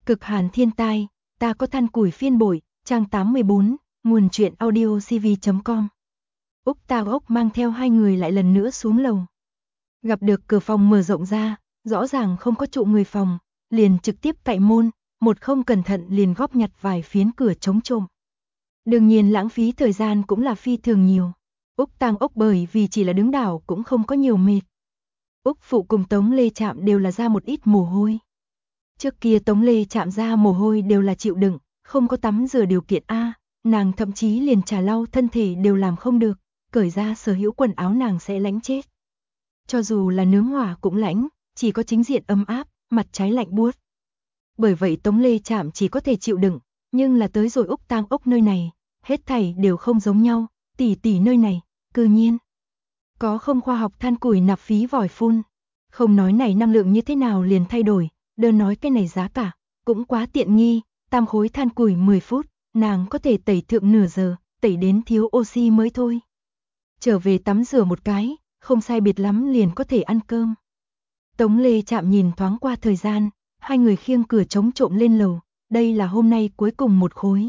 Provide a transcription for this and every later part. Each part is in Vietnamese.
Cực hàn thiên tai, ta có than củi phiên bội, trang 84, nguồn truyện audio cv.com. Úc Tang Ốc mang theo hai người lại lần nữa xuống lầu. Gặp được cửa phòng mở rộng ra, rõ ràng không có trụ người phòng, liền trực tiếp cạy môn, một không cẩn thận liền góp nhặt vài phiến cửa chống trộm. Đương nhiên lãng phí thời gian cũng là phi thường nhiều. Úc Tang Ốc bởi vì chỉ là đứng đảo cũng không có nhiều mệt. Úc Phụ cùng Tống Lê Trạm đều là ra một ít mồ hôi. Trước kia Tống Lê Trạm ra mồ hôi đều là chịu đựng, không có tắm rửa điều kiện A, nàng thậm chí liền trà lau thân thể đều làm không được, cởi ra sở hữu quần áo nàng sẽ lạnh chết. Cho dù là nướng hỏa cũng lạnh, chỉ có chính diện ấm áp, mặt trái lạnh buốt. Bởi vậy Tống Lê Trạm chỉ có thể chịu đựng, nhưng là tới rồi Úc Tang Ốc nơi này, hết thảy đều không giống nhau, tỷ nơi này, cư nhiên có không khoa học than củi nạp phí vòi phun. Không nói này năng lượng như thế nào liền thay đổi, đơn nói cái này giá cả, cũng quá tiện nghi, tam khối than củi 10 phút, nàng có thể tẩy thượng nửa giờ, tẩy đến thiếu oxy mới thôi. Trở về tắm rửa một cái, không sai biệt lắm liền có thể ăn cơm. Tống Lê Trạm nhìn thoáng qua thời gian, hai người khiêng cửa chống trộm lên lầu, đây là hôm nay cuối cùng một khối.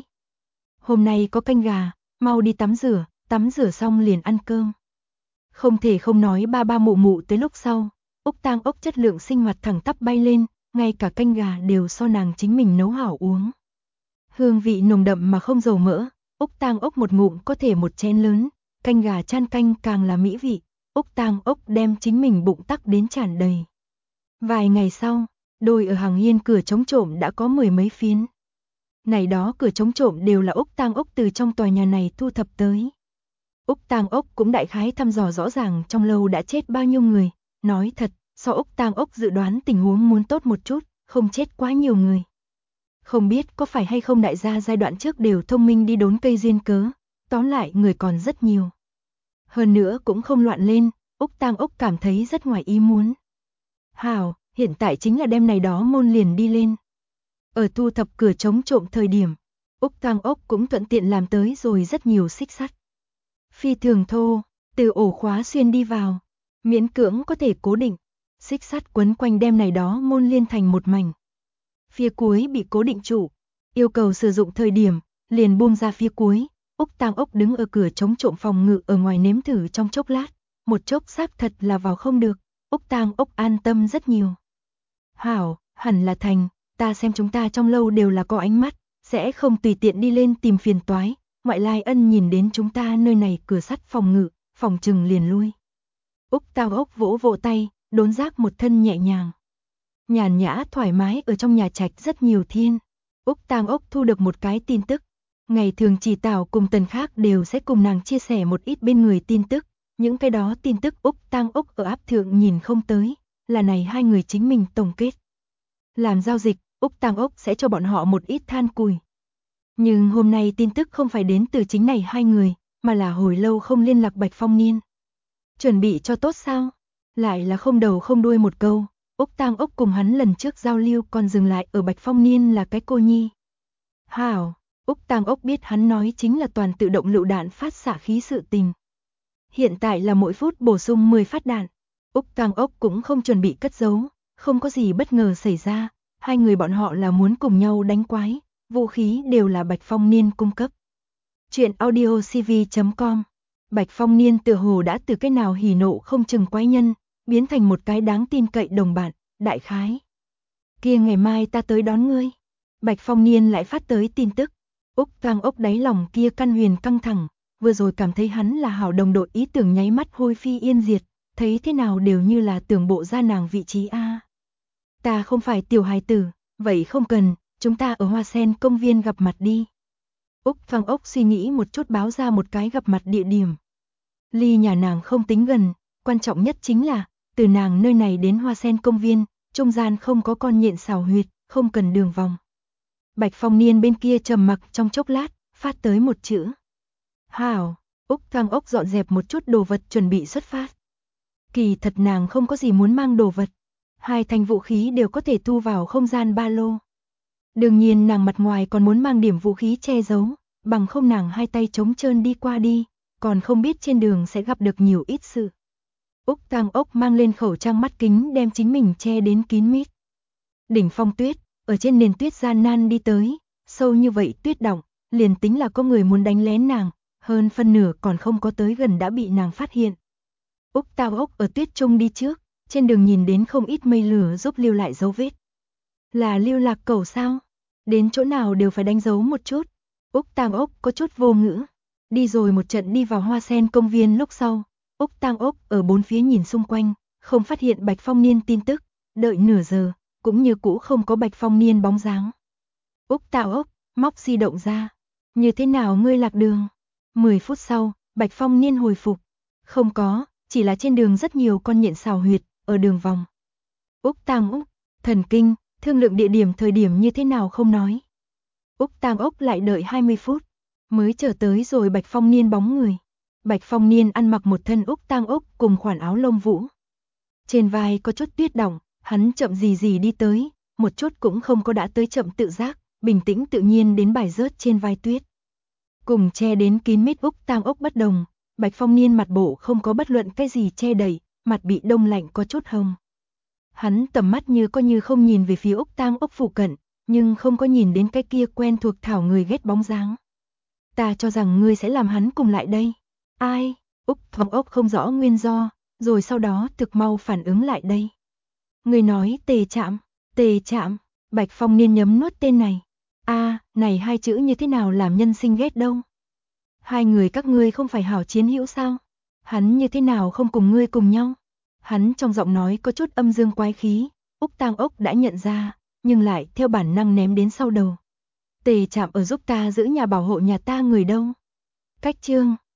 Hôm nay có canh gà, mau đi tắm rửa xong liền ăn cơm. Không thể không nói ba mụ tới lúc sau, Úc Tang Ốc chất lượng sinh hoạt thẳng tắp bay lên, ngay cả canh gà đều so nàng chính mình nấu hảo uống. Hương vị nồng đậm mà không dầu mỡ, Úc Tang Ốc một ngụm có thể một chén lớn, canh gà chan canh càng là mỹ vị, Úc Tang Ốc đem chính mình bụng tắc đến tràn đầy. Vài ngày sau, đôi ở hàng hiên cửa chống trộm đã có 10 mấy phiến. Này đó cửa chống trộm đều là Úc Tang Ốc từ trong tòa nhà này thu thập tới. Úc Tang Ốc cũng đại khái thăm dò rõ ràng trong lâu đã chết bao nhiêu người, nói thật, so Úc Tang Ốc dự đoán tình huống muốn tốt một chút, không chết quá nhiều người. Không biết có phải hay không đại gia giai đoạn trước đều thông minh đi đốn cây duyên cớ, tóm lại người còn rất nhiều. Hơn nữa cũng không loạn lên, Úc Tang Ốc cảm thấy rất ngoài ý muốn. Hảo, hiện tại chính là đêm này đó môn liền đi lên. Ở thu thập cửa chống trộm thời điểm, Úc Tang Ốc cũng thuận tiện làm tới rồi rất nhiều xích sắt. Phi thường thô, từ ổ khóa xuyên đi vào, miễn cưỡng có thể cố định, xích sắt quấn quanh đêm này đó môn liên thành một mảnh. Phía cuối bị cố định trụ, yêu cầu sử dụng thời điểm, liền buông ra phía cuối, Úc Tang Ốc đứng ở cửa chống trộm phòng ngự ở ngoài nếm thử trong chốc lát, một chốc xác thật là vào không được, Úc Tang Ốc an tâm rất nhiều. Hảo, hẳn là thành, ta xem chúng ta trong lâu đều là có ánh mắt, sẽ không tùy tiện đi lên tìm phiền toái. Ngoại lai ân nhìn đến chúng ta nơi này cửa sắt phòng ngự, phòng trừng liền lui. Úc Tang Ốc vỗ vỗ tay, đốn giác một thân nhẹ nhàng. Nhàn nhã thoải mái ở trong nhà trạch rất nhiều thiên. Úc Tang Ốc thu được một cái tin tức. Ngày thường Chỉ Tảo cùng Tần khác đều sẽ cùng nàng chia sẻ một ít bên người tin tức. Những cái đó tin tức Úc Tang Ốc ở áp thượng nhìn không tới, là này hai người chính mình tổng kết. Làm giao dịch, Úc Tang Ốc sẽ cho bọn họ một ít than củi. Nhưng hôm nay tin tức không phải đến từ chính này hai người, mà là hồi lâu không liên lạc Bạch Phong Niên. Chuẩn bị cho tốt sao? Lại là không đầu không đuôi một câu, Úc Tang Ốc cùng hắn lần trước giao lưu còn dừng lại ở Bạch Phong Niên là cái cô nhi. Hảo, Úc Tang Ốc biết hắn nói chính là toàn tự động lựu đạn phát xạ khí sự tình. Hiện tại là mỗi phút bổ sung 10 phát đạn, Úc Tang Ốc cũng không chuẩn bị cất giấu, không có gì bất ngờ xảy ra, hai người bọn họ là muốn cùng nhau đánh quái. Vũ khí đều là Bạch Phong Niên cung cấp. Chuyện audio cv.com. Bạch Phong Niên tựa hồ đã từ cái nào hỉ nộ không chừng quái nhân, biến thành một cái đáng tin cậy đồng bạn, đại khái. Kia ngày mai ta tới đón ngươi. Bạch Phong Niên lại phát tới tin tức. Úc Tang Ốc đáy lòng kia căn huyền căng thẳng, vừa rồi cảm thấy hắn là hảo đồng đội ý tưởng nháy mắt hôi phi yên diệt, thấy thế nào đều như là tưởng bộ ra nàng vị trí A. Ta không phải tiểu hài tử, vậy không cần. Chúng ta ở Hoa Sen công viên gặp mặt đi. Úc Tang Ốc suy nghĩ một chút báo ra một cái gặp mặt địa điểm. Ly nhà nàng không tính gần, quan trọng nhất chính là, từ nàng nơi này đến Hoa Sen công viên, trung gian không có con nhện xào huyệt, không cần đường vòng. Bạch Phong Niên bên kia trầm mặc trong chốc lát, phát tới một chữ. Hảo, Úc Tang Ốc dọn dẹp một chút đồ vật chuẩn bị xuất phát. Kỳ thật nàng không có gì muốn mang đồ vật. Hai thanh vũ khí đều có thể thu vào không gian ba lô. Đương nhiên nàng mặt ngoài còn muốn mang điểm vũ khí che giấu, bằng không nàng hai tay trống trơn đi qua đi, còn không biết trên đường sẽ gặp được nhiều ít sự. Úc Tang Ốc mang lên khẩu trang mắt kính đem chính mình che đến kín mít. Đỉnh phong tuyết, ở trên nền tuyết gian nan đi tới, sâu như vậy tuyết đọng, liền tính là có người muốn đánh lén nàng, hơn phân nửa còn không có tới gần đã bị nàng phát hiện. Úc Tao Ốc ở tuyết trung đi trước, trên đường nhìn đến không ít mây lửa giúp lưu lại dấu vết. Là lưu lạc cẩu sao? Đến chỗ nào đều phải đánh dấu một chút. Úc Tang Ốc có chút vô ngữ. Đi rồi một trận đi vào hoa sen công viên lúc sau, Úc Tang Ốc ở bốn phía nhìn xung quanh, không phát hiện Bạch Phong Niên tin tức, đợi nửa giờ, cũng như cũ không có Bạch Phong Niên bóng dáng. Úc Tang Ốc móc di động ra. Như thế nào ngươi lạc đường? 10 phút sau, Bạch Phong Niên hồi phục. Không có, chỉ là trên đường rất nhiều con nhện xào huyệt, ở đường vòng. Úc Tang Ốc, thần kinh, thương lượng địa điểm thời điểm như thế nào không nói. Úc Tang Ốc lại đợi 20 phút, mới chờ tới rồi Bạch Phong Niên bóng người. Bạch Phong Niên ăn mặc một thân Úc Tang Ốc cùng khoản áo lông vũ. Trên vai có chút tuyết đọng, hắn chậm gì gì đi tới, một chút cũng không có đã tới chậm tự giác, bình tĩnh tự nhiên đến bài rớt trên vai tuyết. Cùng che đến kín mít Úc Tang Ốc bất đồng, Bạch Phong Niên mặt bộ không có bất luận cái gì che đậy, mặt bị đông lạnh có chút hồng. Hắn tầm mắt như có như không nhìn về phía Úc Tang Ốc phụ cận, nhưng không có nhìn đến cái kia quen thuộc thảo người ghét bóng dáng. Ta cho rằng ngươi sẽ làm hắn cùng lại đây. Ai? Úc Tang Ốc không rõ nguyên do, rồi sau đó thực mau phản ứng lại đây. Ngươi nói Tề Trạm, Bạch Phong Niên nhấm nuốt tên này. Này hai chữ như thế nào làm nhân sinh ghét đâu. Hai người các ngươi không phải hảo chiến hữu sao? Hắn như thế nào không cùng ngươi cùng nhau? Hắn trong giọng nói có chút âm dương quái khí, Úc Tang Ốc đã nhận ra, nhưng lại theo bản năng ném đến sau đầu. Tề Trạm ở giúp ta giữ nhà bảo hộ nhà ta người đâu. Cách chương